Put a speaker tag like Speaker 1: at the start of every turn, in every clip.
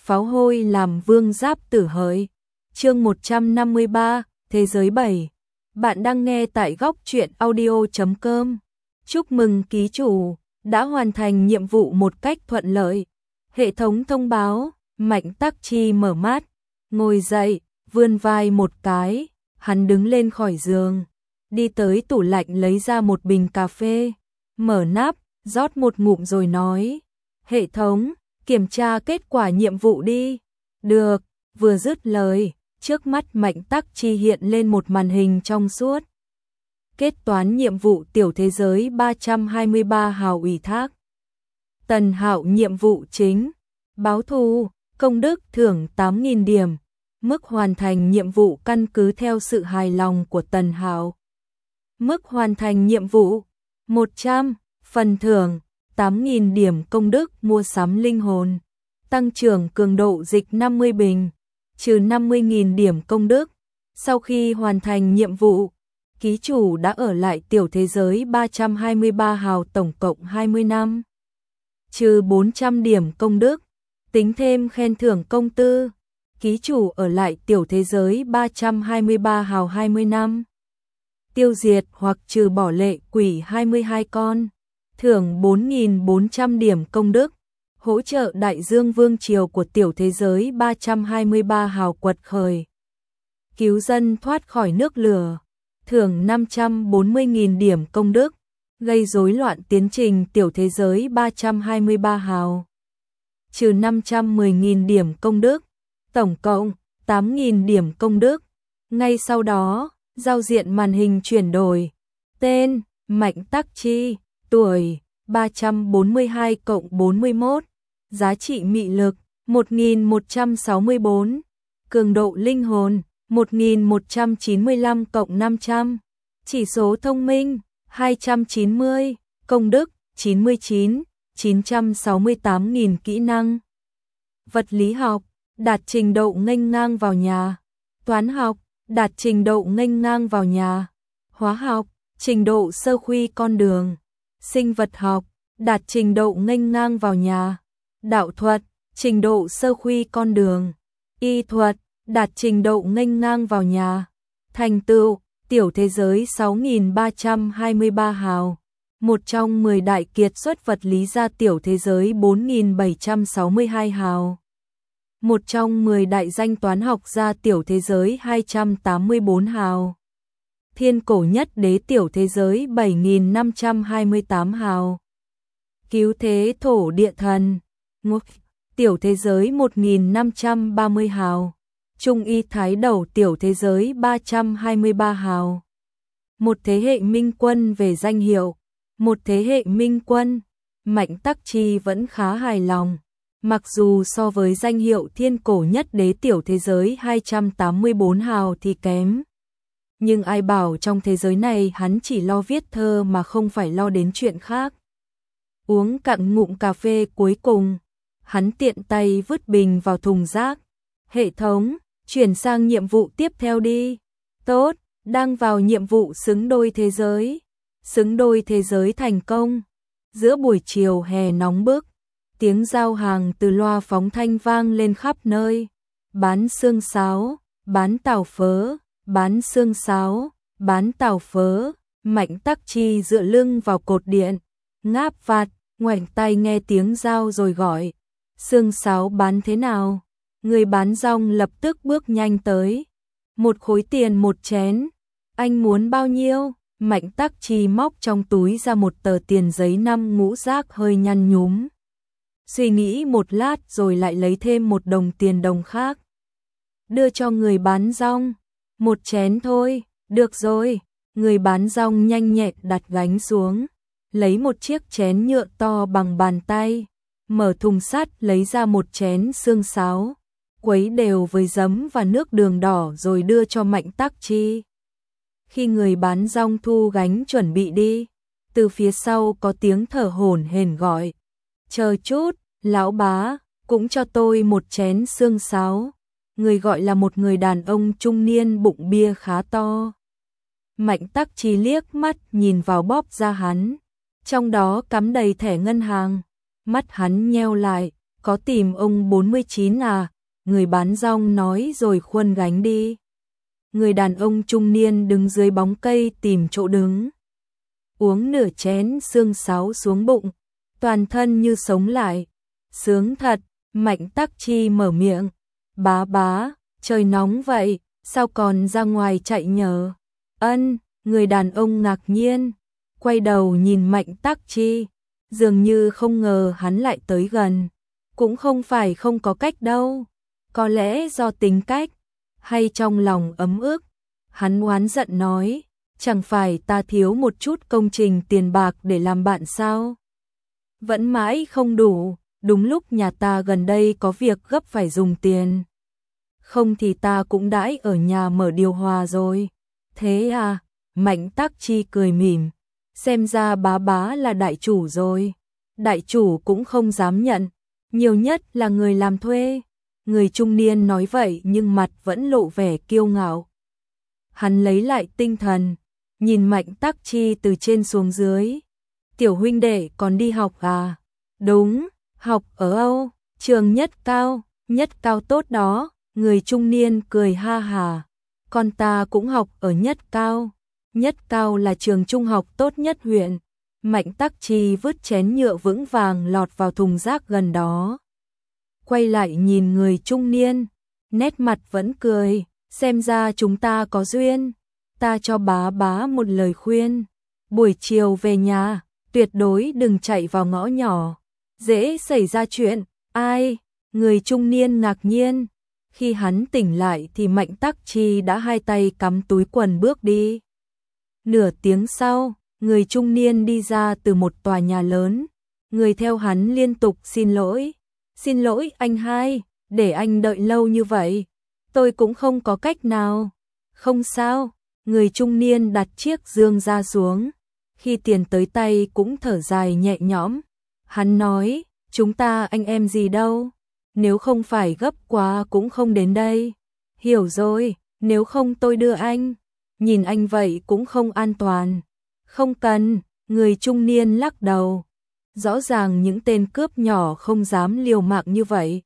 Speaker 1: pháo hôi làm vương giáp tử hỡi. Chương 153, Thế giới 7. Bạn đang nghe tại góc truyện audio.com. Chúc mừng ký chủ đã hoàn thành nhiệm vụ một cách thuận lợi. Hệ thống thông báo, Mạnh Tắc Chi mở mắt, ngồi dậy, vươn vai một cái, hắn đứng lên khỏi giường, đi tới tủ lạnh lấy ra một bình cà phê, mở nắp, rót một ngụm rồi nói: "Hệ thống, kiểm tra kết quả nhiệm vụ đi." "Được." Vừa dứt lời, trước mắt Mạnh Tắc Chi hiện lên một màn hình trong suốt. Kết toán nhiệm vụ tiểu thế giới 323 hào ủy thác. Tần Hạo nhiệm vụ chính: báo thù, công đức thưởng 8.000 điểm. Mức hoàn thành nhiệm vụ căn cứ theo sự hài lòng của Tần Hạo. Mức hoàn thành nhiệm vụ 100, phần thưởng 8.000 điểm công đức mua sắm linh hồn, tăng trưởng cường độ dịch 50 bình, trừ 50.000 điểm công đức. Sau khi hoàn thành nhiệm vụ, ký chủ đã ở lại tiểu thế giới 323 hào tổng cộng 20 năm. Trừ 400 điểm công đức, tính thêm khen thưởng công tư, ký chủ ở lại tiểu thế giới 323 hào 20 năm. Tiêu diệt hoặc trừ bỏ lệ quỷ 22 con, thưởng 4.400 điểm công đức, hỗ trợ đại dương vương triều của tiểu thế giới 323 hào quật khởi. Cứu dân thoát khỏi nước lửa, thưởng 540.000 điểm công đức, gây rối loạn tiến trình tiểu thế giới 323 hào. Trừ 510.000 điểm công đức, tổng cộng 8.000 điểm công đức. Ngay sau đó, giao diện màn hình chuyển đổi. Tên: Mạnh Tắc Chi, tuổi 342+41, giá trị mị lực 1.164, cường độ linh hồn 1.195+500, chỉ số thông minh 290, công đức 99, 968.000 kỹ năng. Vật lý học, đạt trình độ nghênh ngang vào nhà. Toán học, đạt trình độ nghênh ngang vào nhà. Hóa học, trình độ sơ khuy con đường. Sinh vật học, đạt trình độ nghênh ngang vào nhà. Đạo thuật, trình độ sơ khuy con đường. Y thuật, đạt trình độ nghênh ngang vào nhà. Thành tựu, tiểu thế giới 6.323 hào. Một trong 10 đại kiệt xuất vật lý gia tiểu thế giới 4.762 hào. Một trong 10 đại danh toán học gia tiểu thế giới 284 hào. Thiên cổ nhất đế tiểu thế giới 7.528 hào. Cứu thế thổ địa thần ngục tiểu thế giới 1.530 hào. Trung y thái đầu tiểu thế giới 323 hào. Một thế hệ minh quân về danh hiệu. Một thế hệ minh quân. Mạnh Tắc Chi vẫn khá hài lòng. Mặc dù so với danh hiệu thiên cổ nhất đế tiểu thế giới 284 hào thì kém. Nhưng ai bảo trong thế giới này hắn chỉ lo viết thơ mà không phải lo đến chuyện khác. Uống cạn ngụm cà phê cuối cùng, hắn tiện tay vứt bình vào thùng rác. Hệ thống, chuyển sang nhiệm vụ tiếp theo đi. Tốt, đang vào nhiệm vụ xứng đôi thế giới. Xứng đôi thế giới thành công. Giữa buổi chiều hè nóng bức, tiếng giao hàng từ loa phóng thanh vang lên khắp nơi. Bán xương sáo, bán tàu phớ, bán xương sáo, bán tàu phớ. Mạnh Tắc Chi dựa lưng vào cột điện, ngáp vặt, ngoảnh tay nghe tiếng giao rồi gọi: "Xương sáo bán thế nào?" Người bán rong lập tức bước nhanh tới. "1 khối tiền một chén." "Anh muốn bao nhiêu?" Mạnh Tắc Chi móc trong túi ra một tờ tiền giấy 5 ngũ rác hơi nhăn nhúm. Suy nghĩ một lát rồi lại lấy thêm một đồng tiền đồng khác. Đưa cho người bán rong. "1 chén thôi." "Được rồi." Người bán rong nhanh nhẹn đặt gánh xuống, lấy một chiếc chén nhựa to bằng bàn tay, mở thùng sắt lấy ra một chén xương sáo, quấy đều với giấm và nước đường đỏ rồi đưa cho Mạnh Tắc Chi. Khi người bán rong thu gánh chuẩn bị đi, từ phía sau có tiếng thở hổn hển gọi: "Chờ chút, lão bá, cũng cho tôi một chén xương sáo." Người gọi là một người đàn ông trung niên bụng bia khá to. Mạnh Tắc Chi liếc mắt nhìn vào bóp da hắn, trong đó cắm đầy thẻ ngân hàng. Mắt hắn nheo lại, có tìm ông 49 à? Người bán rong nói rồi khuân gánh đi. Người đàn ông trung niên đứng dưới bóng cây tìm chỗ đứng. Uống nửa chén xương sáo xuống bụng, toàn thân như sống lại. Sướng thật, Mạnh Tắc Chi mở miệng. Bá, trời nóng vậy, sao còn ra ngoài chạy nhờ? Ân, người đàn ông ngạc nhiên, quay đầu nhìn Mạnh Tắc Chi, dường như không ngờ hắn lại tới gần. Cũng không phải không có cách đâu, có lẽ do tính cách, hay trong lòng ấm ức. Hắn oán giận nói, chẳng phải ta thiếu một chút công trình tiền bạc để làm bạn sao? Vẫn mãi không đủ, đúng lúc nhà ta gần đây có việc gấp phải dùng tiền. Không thì ta cũng đãi ở nhà mở điều hòa rồi. Thế à, Mạnh Tắc Chi cười mỉm, xem ra bá là đại chủ rồi. Đại chủ cũng không dám nhận, nhiều nhất là người làm thuê. Người trung niên nói vậy nhưng mặt vẫn lộ vẻ kiêu ngạo. Hắn lấy lại tinh thần, nhìn Mạnh Tắc Chi từ trên xuống dưới. Tiểu huynh đệ còn đi học à? Đúng, học ở Âu, trường Nhất Cao tốt đó. Người trung niên cười ha hà. Con ta cũng học ở Nhất Cao là trường trung học tốt nhất huyện. Mạnh Tắc Chi vứt chén nhựa vững vàng lọt vào thùng rác gần đó. Quay lại nhìn người trung niên, nét mặt vẫn cười, xem ra chúng ta có duyên. Ta cho bá một lời khuyên, buổi chiều về nhà, tuyệt đối đừng chạy vào ngõ nhỏ, dễ xảy ra chuyện. Ai? Người trung niên ngạc nhiên. Khi hắn tỉnh lại thì Mạnh Tắc Chi đã hai tay cắm túi quần bước đi. Nửa tiếng sau, người trung niên đi ra từ một tòa nhà lớn. Người theo hắn liên tục xin lỗi anh hai, để anh đợi lâu như vậy. Tôi cũng không có cách nào. Không sao, người trung niên đặt chiếc dương ra xuống. Khi tiền tới tay cũng thở dài nhẹ nhõm. Hắn nói, chúng ta anh em gì đâu. Nếu không phải gấp quá cũng không đến đây. Hiểu rồi, nếu không tôi đưa anh. Nhìn anh vậy cũng không an toàn. Không cần, người trung niên lắc đầu. Rõ ràng những tên cướp nhỏ không dám liều mạng như vậy.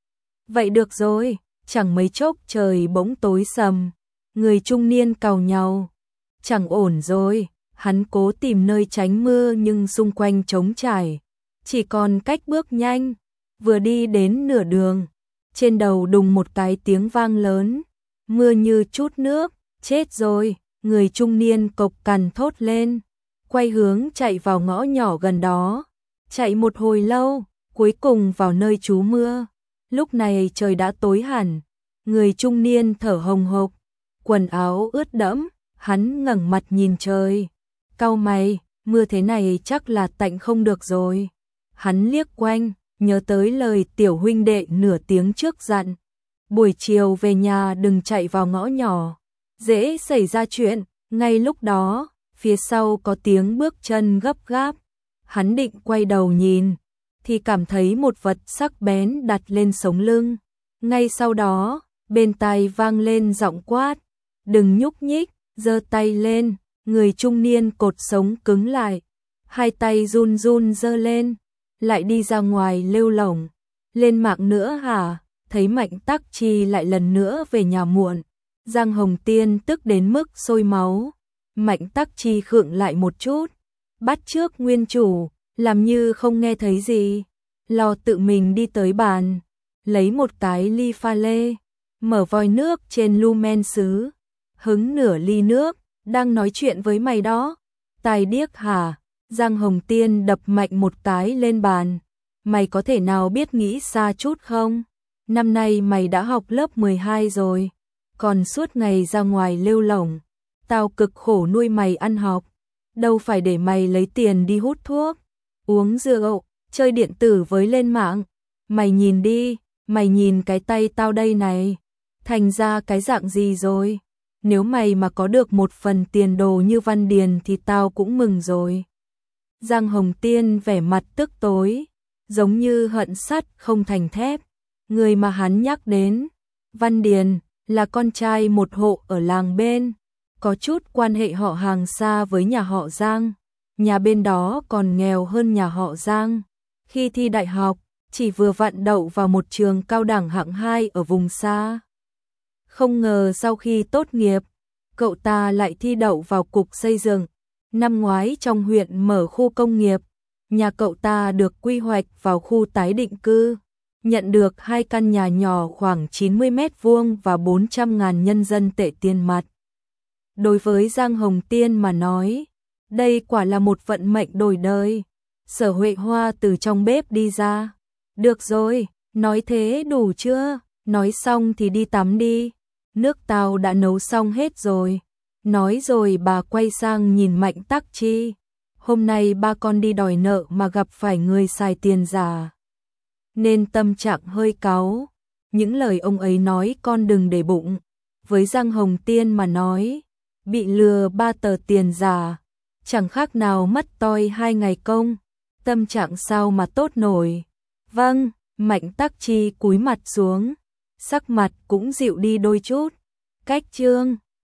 Speaker 1: Vậy được rồi, chẳng mấy chốc trời bỗng tối sầm. Người trung niên càu nhàu. Chẳng ổn rồi, hắn cố tìm nơi tránh mưa nhưng xung quanh trống trải. Chỉ còn cách bước nhanh. Vừa đi đến nửa đường, trên đầu đùng một cái tiếng vang lớn. Mưa như chút nước, chết rồi, người trung niên cộc cằn thốt lên. Quay hướng chạy vào ngõ nhỏ gần đó. Chạy một hồi lâu, cuối cùng vào nơi trú mưa. Lúc này trời đã tối hẳn, người trung niên thở hồng hộc, quần áo ướt đẫm, hắn ngẩng mặt nhìn trời. Cau mày, mưa thế này chắc là tạnh không được rồi. Hắn liếc quanh, nhớ tới lời tiểu huynh đệ nửa tiếng trước dặn. Buổi chiều về nhà đừng chạy vào ngõ nhỏ, dễ xảy ra chuyện. Ngay lúc đó, phía sau có tiếng bước chân gấp gáp. Hắn định quay đầu nhìn, thì cảm thấy một vật sắc bén đặt lên sống lưng. Ngay sau đó, bên tai vang lên giọng quát, đừng nhúc nhích, giơ tay lên. Người trung niên cột sống cứng lại, hai tay run run giơ lên, lại đi ra ngoài lêu lổng. Lên mạng nữa hả? Thấy Mạnh Tắc Chi lại lần nữa về nhà muộn, Giang Hồng Tiên tức đến mức sôi máu. Mạnh Tắc Chi khựng lại một chút, bắt chước nguyên chủ, làm như không nghe thấy gì, lo tự mình đi tới bàn, lấy một cái ly pha lê, mở vòi nước trên lu men sứ, hứng nửa ly nước. Đang nói chuyện với mày đó, tài điếc hả? Giang Hồng Tiên đập mạnh một cái lên bàn. Mày có thể nào biết nghĩ xa chút không? Năm nay mày đã học lớp 12 rồi, còn suốt ngày ra ngoài lêu lổng. Tao cực khổ nuôi mày ăn học, đâu phải để mày lấy tiền đi hút thuốc, uống rượu, chơi điện tử với lên mạng. Mày nhìn đi, mày nhìn cái tay tao đây này, thành ra cái dạng gì rồi? Nếu mày mà có được một phần tiền đồ như Văn Điền thì tao cũng mừng rồi. Giang Hồng Tiên vẻ mặt tức tối, giống như hận sắt không thành thép. Người mà hắn nhắc đến, Văn Điền, là con trai một hộ ở làng bên, có chút quan hệ họ hàng xa với nhà họ Giang. Nhà bên đó còn nghèo hơn nhà họ Giang. Khi thi đại học, chỉ vừa vặn đậu vào một trường cao đẳng hạng 2 ở vùng xa. Không ngờ sau khi tốt nghiệp, cậu ta lại thi đậu vào cục xây dựng. Năm ngoái trong huyện mở khu công nghiệp, nhà cậu ta được quy hoạch vào khu tái định cư, nhận được 2 căn nhà nhỏ khoảng 90 mét vuông và 400.000 nhân dân tệ tiền mặt. Đối với Giang Hồng Tiên mà nói, đây quả là một vận mệnh đổi đời. Sở Huệ Hoa từ trong bếp đi ra. Được rồi, nói thế đủ chưa? Nói xong thì đi tắm đi. Nước tao đã nấu xong hết rồi. Nói rồi bà quay sang nhìn Mạnh Tắc Chi. Hôm nay ba con đi đòi nợ mà gặp phải người xài tiền giả, nên tâm trạng hơi cáu. Những lời ông ấy nói con đừng để bụng. Với Giang Hồng Tiên mà nói, bị lừa 3 tờ tiền giả, chẳng khác nào mất toi 2 ngày công. Tâm trạng sao mà tốt nổi. Vâng, Mạnh Tắc Chi cúi mặt xuống, sắc mặt cũng dịu đi đôi chút. Cách chương